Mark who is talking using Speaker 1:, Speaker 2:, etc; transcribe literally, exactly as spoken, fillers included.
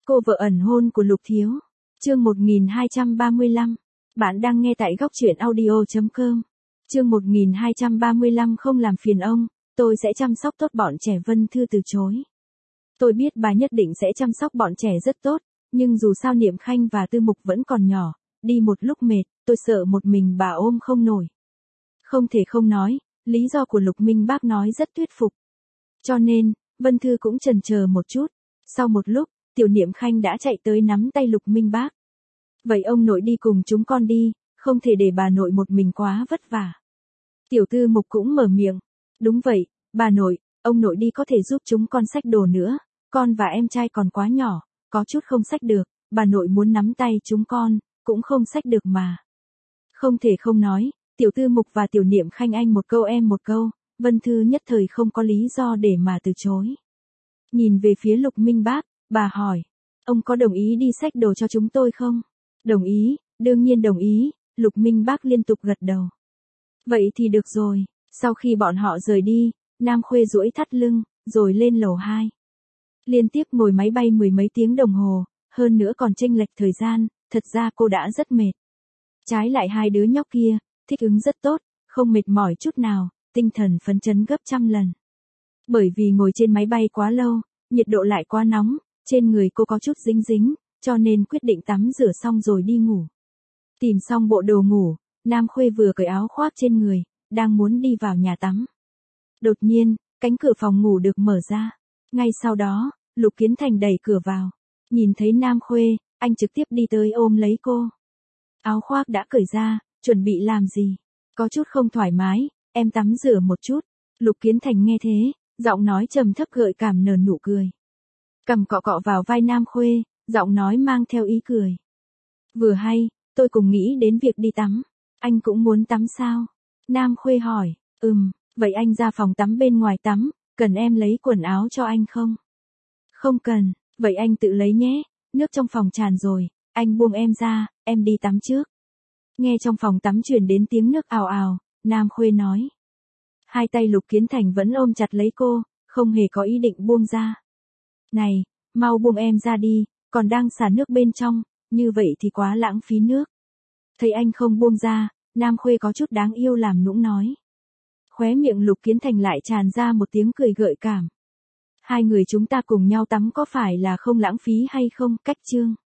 Speaker 1: Cô vợ ẩn hôn của Lục Thiếu. Chương một nghìn hai trăm ba mươi lăm. Bạn đang nghe tại góc truyện audio chấm com. Chương một nghìn hai trăm ba mươi lăm không làm phiền ông, tôi sẽ chăm sóc tốt bọn trẻ. Vân Thư từ chối. Tôi biết bà nhất định sẽ chăm sóc bọn trẻ rất tốt, nhưng dù sao Niệm Khanh và Tư Mục vẫn còn nhỏ, đi một lúc mệt, tôi sợ một mình bà ôm không nổi. Không thể không nói, lý do của Lục Minh Bác nói rất thuyết phục. Cho nên, Vân Thư cũng chần chờ một chút. Sau một lúc, Tiểu Niệm Khanh đã chạy tới nắm tay Lục Minh Bác. Vậy ông nội đi cùng chúng con đi, không thể để bà nội một mình quá vất vả. Tiểu Tư Mục cũng mở miệng. Đúng vậy, bà nội, ông nội đi có thể giúp chúng con xách đồ nữa, con và em trai còn quá nhỏ, có chút không xách được, bà nội muốn nắm tay chúng con, cũng không xách được mà. Không thể không nói, Tiểu Tư Mục và Tiểu Niệm Khanh anh một câu em một câu, Vân Thư nhất thời không có lý do để mà từ chối. Nhìn về phía Lục Minh Bác, bà hỏi, ông có đồng ý đi xách đồ cho chúng tôi không? Đồng ý, đương nhiên đồng ý, Lục Minh Bác liên tục gật đầu. Vậy thì được rồi, sau khi bọn họ rời đi, Nam Khuê duỗi thắt lưng, rồi lên lầu hai. Liên tiếp ngồi máy bay mười mấy tiếng đồng hồ, hơn nữa còn chênh lệch thời gian, thật ra cô đã rất mệt. Trái lại hai đứa nhóc kia, thích ứng rất tốt, không mệt mỏi chút nào, tinh thần phấn chấn gấp trăm lần. Bởi vì ngồi trên máy bay quá lâu, nhiệt độ lại quá nóng, trên người cô có chút dính dính, cho nên quyết định tắm rửa xong rồi đi ngủ. Tìm xong bộ đồ ngủ, Nam Khuê vừa cởi áo khoác trên người, đang muốn đi vào nhà tắm. Đột nhiên, cánh cửa phòng ngủ được mở ra. Ngay sau đó, Lục Kiến Thành đẩy cửa vào. Nhìn thấy Nam Khuê, anh trực tiếp đi tới ôm lấy cô. Áo khoác đã cởi ra, chuẩn bị làm gì? Có chút không thoải mái, em tắm rửa một chút. Lục Kiến Thành nghe thế, giọng nói trầm thấp gợi cảm nở nụ cười. Cầm cọ cọ vào vai Nam Khuê, giọng nói mang theo ý cười. Vừa hay, tôi cùng nghĩ đến việc đi tắm. Anh cũng muốn tắm sao? Nam Khuê hỏi, ừm, vậy anh ra phòng tắm bên ngoài tắm, cần em lấy quần áo cho anh không? Không cần, vậy anh tự lấy nhé, nước trong phòng tràn rồi, anh buông em ra, em đi tắm trước. Nghe trong phòng tắm truyền đến tiếng nước ào ào, Nam Khuê nói. Hai tay Lục Kiến Thành vẫn ôm chặt lấy cô, không hề có ý định buông ra. Này, mau buông em ra đi, còn đang xả nước bên trong, như vậy thì quá lãng phí nước. Thấy anh không buông ra, Nam Khuê có chút đáng yêu làm nũng nói. Khóe miệng Lục Kiến Thành lại tràn ra một tiếng cười gợi cảm. Hai người chúng ta cùng nhau tắm có phải là không lãng phí hay không? Cách chương.